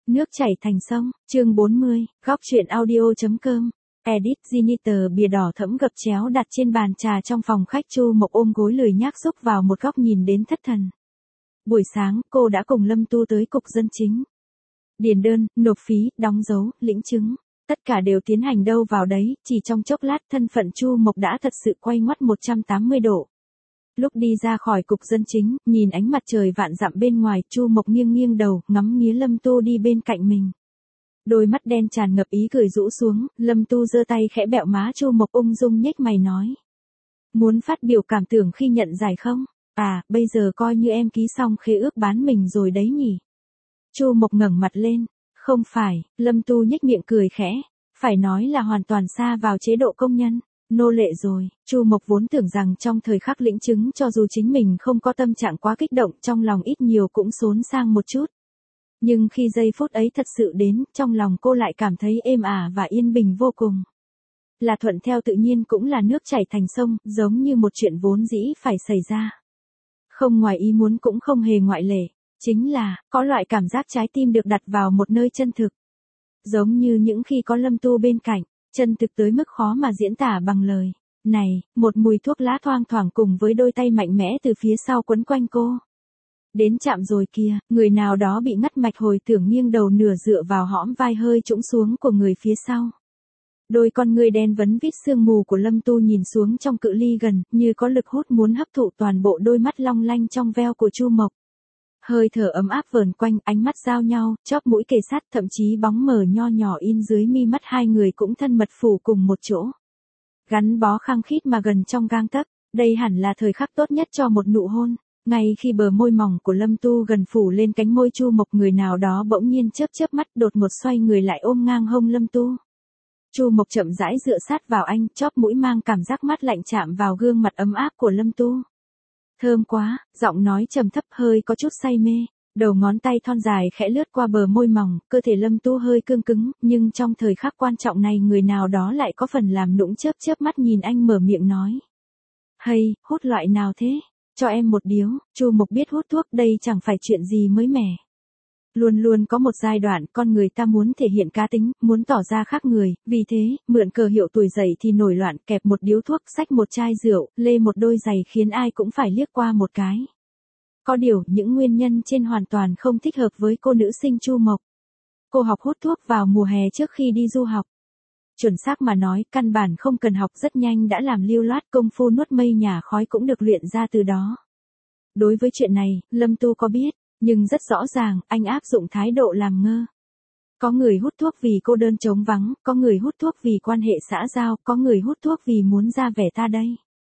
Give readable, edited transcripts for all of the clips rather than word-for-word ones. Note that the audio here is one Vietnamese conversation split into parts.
Nước chảy thành sông, chương 40, góc truyện audio.com. Edit Janitor bìa đỏ thẫm gập chéo đặt trên bàn trà trong phòng khách. Chu Mộc ôm gối lười nhác xúc vào một góc nhìn đến thất thần. Buổi sáng, cô đã cùng Lâm Tu tới cục dân chính. Điền đơn, nộp phí, đóng dấu, lĩnh chứng. Tất cả đều tiến hành đâu vào đấy, chỉ trong chốc lát thân phận Chu Mộc đã thật sự quay ngoắt 180 độ. Lúc đi ra khỏi cục dân chính, nhìn ánh mặt trời vạn dặm bên ngoài, Chu Mộc nghiêng nghiêng đầu, ngắm nghía Lâm Tu đi bên cạnh mình. Đôi mắt đen tràn ngập ý cười rũ xuống, Lâm Tu giơ tay khẽ bẹo má Chu Mộc, ung dung nhếch mày nói. Muốn phát biểu cảm tưởng khi nhận giải không? À, bây giờ coi như em ký xong khế ước bán mình rồi đấy nhỉ? Chu Mộc ngẩng mặt lên. Không phải, Lâm Tu nhếch miệng cười khẽ. Phải nói là hoàn toàn sa vào chế độ công nhân. Nô lệ rồi. Chu Mộc vốn tưởng rằng trong thời khắc lĩnh chứng, cho dù chính mình không có tâm trạng quá kích động, trong lòng ít nhiều cũng xốn sang một chút. Nhưng khi giây phút ấy thật sự đến, trong lòng cô lại cảm thấy êm ả và yên bình vô cùng. Là thuận theo tự nhiên cũng là nước chảy thành sông, giống như một chuyện vốn dĩ phải xảy ra. Không ngoài ý muốn cũng không hề ngoại lệ. Chính là, có loại cảm giác trái tim được đặt vào một nơi chân thực. Giống như những khi có Lâm Tu bên cạnh, chân thực tới mức khó mà diễn tả bằng lời. Này, một mùi thuốc lá thoang thoảng cùng với đôi tay mạnh mẽ từ phía sau quấn quanh cô. Đến chạm rồi kìa, người nào đó bị ngắt mạch hồi tưởng nghiêng đầu nửa dựa vào hõm vai hơi trũng xuống của người phía sau. Đôi con người đen vấn vít sương mù của Lâm Tu nhìn xuống trong cự ly gần, như có lực hút muốn hấp thụ toàn bộ đôi mắt long lanh trong veo của Chu Mộc. Hơi thở ấm áp vờn quanh, ánh mắt giao nhau, chóp mũi kề sát, thậm chí bóng mờ nho nhỏ in dưới mi mắt hai người cũng thân mật phủ cùng một chỗ. Gắn bó khăng khít mà gần trong gang tấc, đây hẳn là thời khắc tốt nhất cho một nụ hôn. Ngay khi bờ môi mỏng của Lâm Tu gần phủ lên cánh môi Chu Mộc, người nào đó bỗng nhiên chớp chớp mắt, đột ngột xoay người lại ôm ngang hông Lâm Tu. Chu Mộc chậm rãi dựa sát vào anh, chóp mũi mang cảm giác mát lạnh chạm vào gương mặt ấm áp của Lâm Tu. Thơm quá, giọng nói trầm thấp hơi có chút say mê, đầu ngón tay thon dài khẽ lướt qua bờ môi mỏng, cơ thể Lâm Tu hơi cương cứng, nhưng trong thời khắc quan trọng này người nào đó lại có phần làm nũng, chớp chớp mắt nhìn anh mở miệng nói. Hay, hút loại nào thế? Cho em một điếu. Chu Mộc biết hút thuốc đây chẳng phải chuyện gì mới mẻ. Luôn luôn có một giai đoạn con người ta muốn thể hiện cá tính, muốn tỏ ra khác người, vì thế, mượn cờ hiệu tuổi dậy thì nổi loạn, kẹp một điếu thuốc, xách một chai rượu, lê một đôi giày khiến ai cũng phải liếc qua một cái. Có điều, những nguyên nhân trên hoàn toàn không thích hợp với cô nữ sinh Chu Mộc. Cô học hút thuốc vào mùa hè trước khi đi du học. Chuẩn xác mà nói, căn bản không cần học, rất nhanh đã làm lưu loát, công phu nuốt mây nhả khói cũng được luyện ra từ đó. Đối với chuyện này, Lâm Tu có biết, nhưng rất rõ ràng, anh áp dụng thái độ làm ngơ. Có người hút thuốc vì cô đơn trống vắng, có người hút thuốc vì quan hệ xã giao, có người hút thuốc vì muốn ra vẻ ta đây.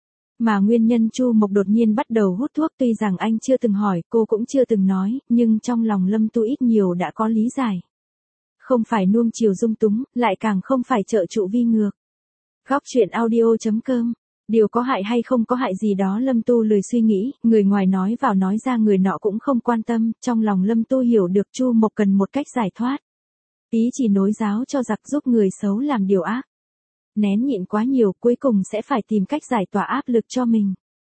Mà nguyên nhân Chu Mộc đột nhiên bắt đầu hút thuốc, tuy rằng anh chưa từng hỏi, cô cũng chưa từng nói, nhưng trong lòng Lâm Tu ít nhiều đã có lý giải. Không phải nuông chiều dung túng, lại càng không phải trợ trụ vi ngược. Góc truyện audio.com. Điều có hại hay không có hại gì đó Lâm Tu lười suy nghĩ, người ngoài nói vào nói ra người nọ cũng không quan tâm, trong lòng Lâm Tu hiểu được Chu Mộc cần một cách giải thoát. Ý chỉ nối giáo cho giặc, giúp người xấu làm điều ác. Nén nhịn quá nhiều, cuối cùng sẽ phải tìm cách giải tỏa áp lực cho mình.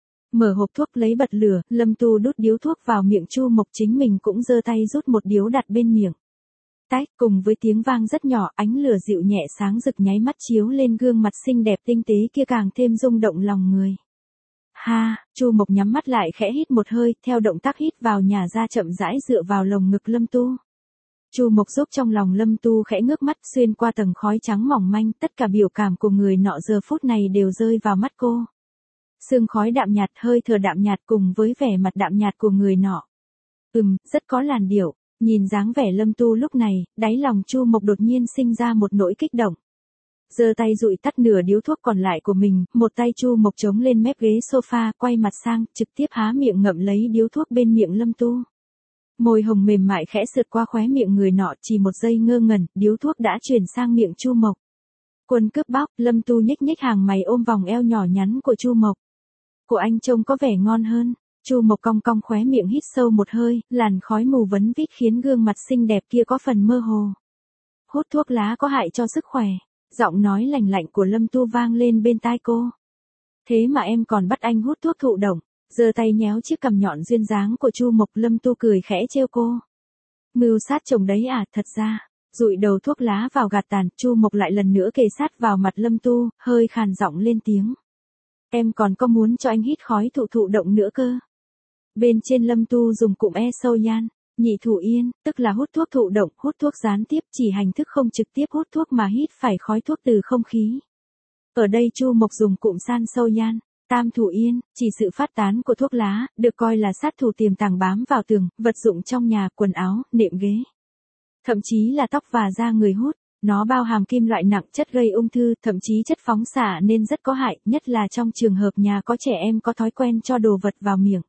Mở hộp thuốc lấy bật lửa, Lâm Tu đút điếu thuốc vào miệng Chu Mộc, chính mình cũng giơ tay rút một điếu đặt bên miệng. Tách, cùng với tiếng vang rất nhỏ, ánh lửa dịu nhẹ sáng rực nháy mắt chiếu lên gương mặt xinh đẹp tinh tế kia càng thêm rung động lòng người. Ha, Chu Mộc nhắm mắt lại khẽ hít một hơi, theo động tác hít vào nhả ra chậm rãi dựa vào lồng ngực Lâm Tu. Chu Mộc giúp trong lòng Lâm Tu khẽ ngước mắt, xuyên qua tầng khói trắng mỏng manh, tất cả biểu cảm của người nọ giờ phút này đều rơi vào mắt cô. Sương khói đạm nhạt, hơi thở đạm nhạt cùng với vẻ mặt đạm nhạt của người nọ. Rất có làn điệu. Nhìn dáng vẻ Lâm Tu lúc này, đáy lòng Chu Mộc đột nhiên sinh ra một nỗi kích động. Giơ tay dụi tắt nửa điếu thuốc còn lại của mình, một tay Chu Mộc chống lên mép ghế sofa, quay mặt sang, trực tiếp há miệng ngậm lấy điếu thuốc bên miệng Lâm Tu. Môi hồng mềm mại khẽ sượt qua khóe miệng người nọ, chỉ một giây ngơ ngẩn, điếu thuốc đã chuyển sang miệng Chu Mộc. Quân cướp bóc, Lâm Tu nhếch nhếch hàng mày ôm vòng eo nhỏ nhắn của Chu Mộc. Của anh trông có vẻ ngon hơn. Chu Mộc cong cong khóe miệng hít sâu một hơi, làn khói mù vấn vít khiến gương mặt xinh đẹp kia có phần mơ hồ. Hút thuốc lá có hại cho sức khỏe. Giọng nói lành lạnh của Lâm Tu vang lên bên tai cô. Thế mà em còn bắt anh hút thuốc thụ động. Giơ tay nhéo chiếc cằm nhọn duyên dáng của Chu Mộc, Lâm Tu cười khẽ trêu cô. Mưu sát chồng đấy à, thật ra. Dụi đầu thuốc lá vào gạt tàn, Chu Mộc lại lần nữa kề sát vào mặt Lâm Tu, hơi khàn giọng lên tiếng. Em còn có muốn cho anh hít khói thụ động nữa cơ. Bên trên Lâm Tu dùng cụm sâu yan, nhị thủ yên, tức là hút thuốc thụ động, hút thuốc gián tiếp, chỉ hành thức không trực tiếp hút thuốc mà hít phải khói thuốc từ không khí. Ở đây Chu Mộc dùng cụm san sâu yan, tam thủ yên, chỉ sự phát tán của thuốc lá, được coi là sát thủ tiềm tàng bám vào tường, vật dụng trong nhà, quần áo, nệm ghế. Thậm chí là tóc và da người hút. Nó bao hàm kim loại nặng, chất gây ung thư, thậm chí chất phóng xạ nên rất có hại, nhất là trong trường hợp nhà có trẻ em có thói quen cho đồ vật vào miệng.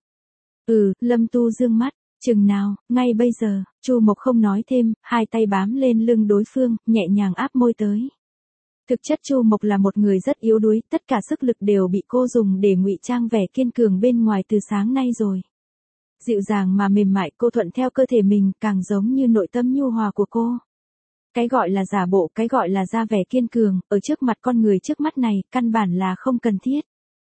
Lâm Tu dương mắt, chừng nào, ngay bây giờ, Chu Mộc không nói thêm, hai tay bám lên lưng đối phương, nhẹ nhàng áp môi tới. Thực chất Chu Mộc là một người rất yếu đuối, tất cả sức lực đều bị cô dùng để ngụy trang vẻ kiên cường bên ngoài từ sáng nay rồi. Dịu dàng mà mềm mại cô thuận theo cơ thể mình, càng giống như nội tâm nhu hòa của cô. Cái gọi là giả bộ, cái gọi là ra vẻ kiên cường, ở trước mặt con người trước mắt này, căn bản là không cần thiết.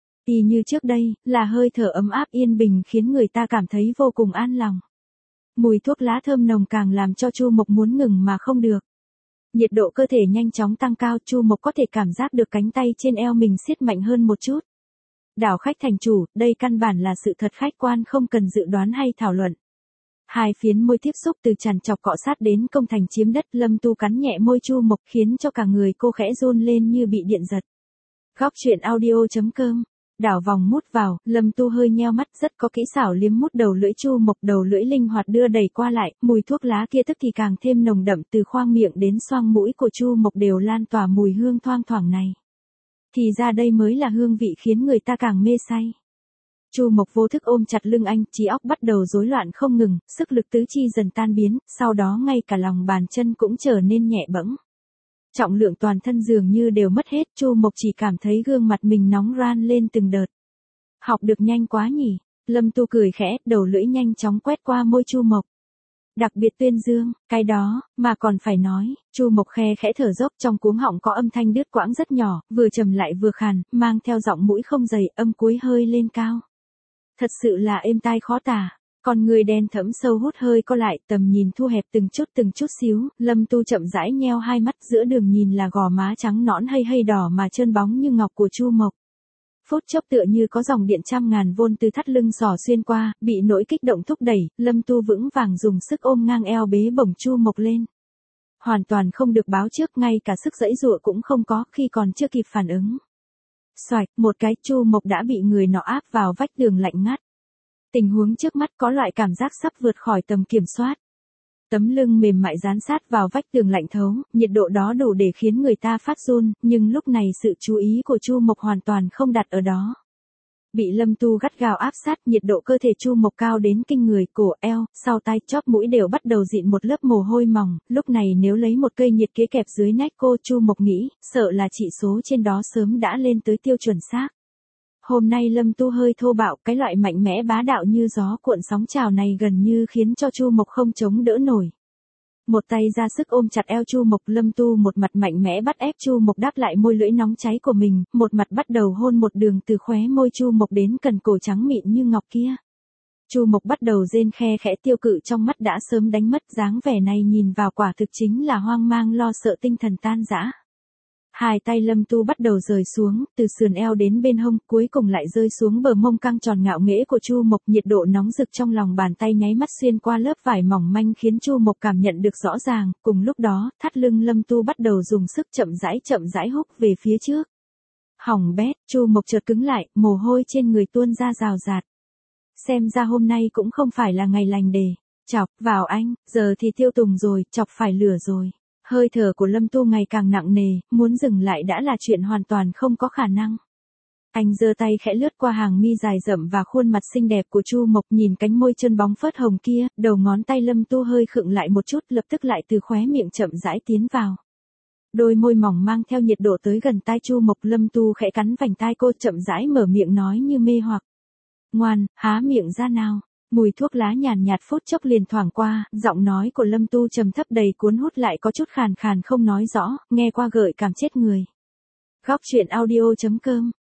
Y như trước đây, là hơi thở ấm áp yên bình khiến người ta cảm thấy vô cùng an lòng. Mùi thuốc lá thơm nồng càng làm cho Chu Mộc muốn ngừng mà không được. Nhiệt độ cơ thể nhanh chóng tăng cao, Chu Mộc có thể cảm giác được cánh tay trên eo mình siết mạnh hơn một chút. Đảo khách thành chủ, đây căn bản là sự thật khách quan không cần dự đoán hay thảo luận. Hai phiến môi tiếp xúc từ tràn trọc cọ sát đến công thành chiếm đất, Lâm Tu cắn nhẹ môi Chu Mộc khiến cho cả người cô khẽ run lên như bị điện giật. Góc truyện audio.com. Đảo vòng mút vào, Lâm Tu hơi nheo mắt, rất có kỹ xảo liếm mút đầu lưỡi Chu Mộc, đầu lưỡi linh hoạt đưa đẩy qua lại, mùi thuốc lá kia tức thì càng thêm nồng đậm, từ khoang miệng đến xoang mũi của Chu Mộc đều lan tỏa mùi hương thoang thoảng này. Thì ra đây mới là hương vị khiến người ta càng mê say. Chu Mộc vô thức ôm chặt lưng anh, trí óc bắt đầu rối loạn không ngừng, sức lực tứ chi dần tan biến, sau đó ngay cả lòng bàn chân cũng trở nên nhẹ bẫng. Trọng lượng toàn thân dường như đều mất hết, Chu Mộc chỉ cảm thấy gương mặt mình nóng ran lên từng đợt. Học được nhanh quá nhỉ, Lâm Tu cười khẽ, đầu lưỡi nhanh chóng quét qua môi Chu Mộc. Đặc biệt tuyên dương, cái đó, mà còn phải nói, Chu Mộc khe khẽ thở dốc, trong cuống họng có âm thanh đứt quãng rất nhỏ, vừa trầm lại vừa khàn, mang theo giọng mũi không dày, âm cuối hơi lên cao. Thật sự là êm tai khó tả. Con người đen thẫm sâu hút hơi co lại, tầm nhìn thu hẹp từng chút xíu, Lâm Tu chậm rãi nheo hai mắt, giữa đường nhìn là gò má trắng nõn hay đỏ mà trơn bóng như ngọc của Chu Mộc. Phút chốc tựa như có dòng điện trăm ngàn vôn từ thắt lưng xỏ xuyên qua, bị nỗi kích động thúc đẩy, Lâm Tu vững vàng dùng sức ôm ngang eo bế bổng Chu Mộc lên. Hoàn toàn không được báo trước, ngay cả sức giãy giụa cũng không có, khi còn chưa kịp phản ứng. Xoạch, một cái, Chu Mộc đã bị người nọ áp vào vách tường lạnh ngắt. Tình huống trước mắt có loại cảm giác sắp vượt khỏi tầm kiểm soát. Tấm lưng mềm mại dán sát vào vách tường lạnh thấu, nhiệt độ đó đủ để khiến người ta phát run, nhưng lúc này sự chú ý của Chu Mộc hoàn toàn không đặt ở đó. Bị Lâm Tu gắt gao áp sát, nhiệt độ cơ thể Chu Mộc cao đến kinh người, cổ, eo, sau tai, chóp mũi đều bắt đầu dịn một lớp mồ hôi mỏng, lúc này nếu lấy một cây nhiệt kế kẹp dưới nách cô, Chu Mộc nghĩ, sợ là chỉ số trên đó sớm đã lên tới tiêu chuẩn xác. Hôm nay Lâm Tu hơi thô bạo, cái loại mạnh mẽ bá đạo như gió cuộn sóng trào này gần như khiến cho Chu Mộc không chống đỡ nổi. Một tay ra sức ôm chặt eo Chu Mộc, Lâm Tu một mặt mạnh mẽ bắt ép Chu Mộc đáp lại môi lưỡi nóng cháy của mình, một mặt bắt đầu hôn một đường từ khóe môi Chu Mộc đến cần cổ trắng mịn như ngọc kia. Chu Mộc bắt đầu rên khe khẽ, tiêu cự trong mắt đã sớm đánh mất, dáng vẻ này nhìn vào quả thực chính là hoang mang lo sợ, tinh thần tan rã. Hai tay Lâm Tu bắt đầu rời xuống, từ sườn eo đến bên hông, cuối cùng lại rơi xuống bờ mông căng tròn ngạo nghễ của Chu Mộc, nhiệt độ nóng rực trong lòng bàn tay nháy mắt xuyên qua lớp vải mỏng manh khiến Chu Mộc cảm nhận được rõ ràng, cùng lúc đó, thắt lưng Lâm Tu bắt đầu dùng sức chậm rãi húc về phía trước. Hỏng bét, Chu Mộc chợt cứng lại, mồ hôi trên người tuôn ra rào rạt. Xem ra hôm nay cũng không phải là ngày lành để chọc vào anh, giờ thì tiêu tùng rồi, chọc phải lửa rồi. Hơi thở của Lâm Tu ngày càng nặng nề, muốn dừng lại đã là chuyện hoàn toàn không có khả năng. Anh giơ tay khẽ lướt qua hàng mi dài rậm và khuôn mặt xinh đẹp của Chu Mộc, nhìn cánh môi chân bóng phớt hồng kia, đầu ngón tay Lâm Tu hơi khựng lại một chút, lập tức lại từ khóe miệng chậm rãi tiến vào. Đôi môi mỏng mang theo nhiệt độ tới gần tai Chu Mộc, Lâm Tu khẽ cắn vành tai cô, chậm rãi mở miệng nói như mê hoặc. Ngoan, há miệng ra nào. Mùi thuốc lá nhàn nhạt phút chốc liền thoảng qua, giọng nói của Lâm Tu trầm thấp đầy cuốn hút lại có chút khàn khàn không nói rõ, nghe qua gợi cảm chết người. Góc truyện audio.com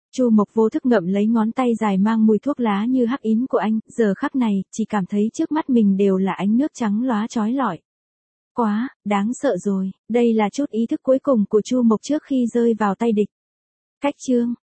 Chu Mộc vô thức ngậm lấy ngón tay dài mang mùi thuốc lá như hắc ín của anh, giờ khắc này, chỉ cảm thấy trước mắt mình đều là ánh nước trắng lóa chói lọi. Quá, đáng sợ rồi, đây là chút ý thức cuối cùng của Chu Mộc trước khi rơi vào tay địch. Cách chương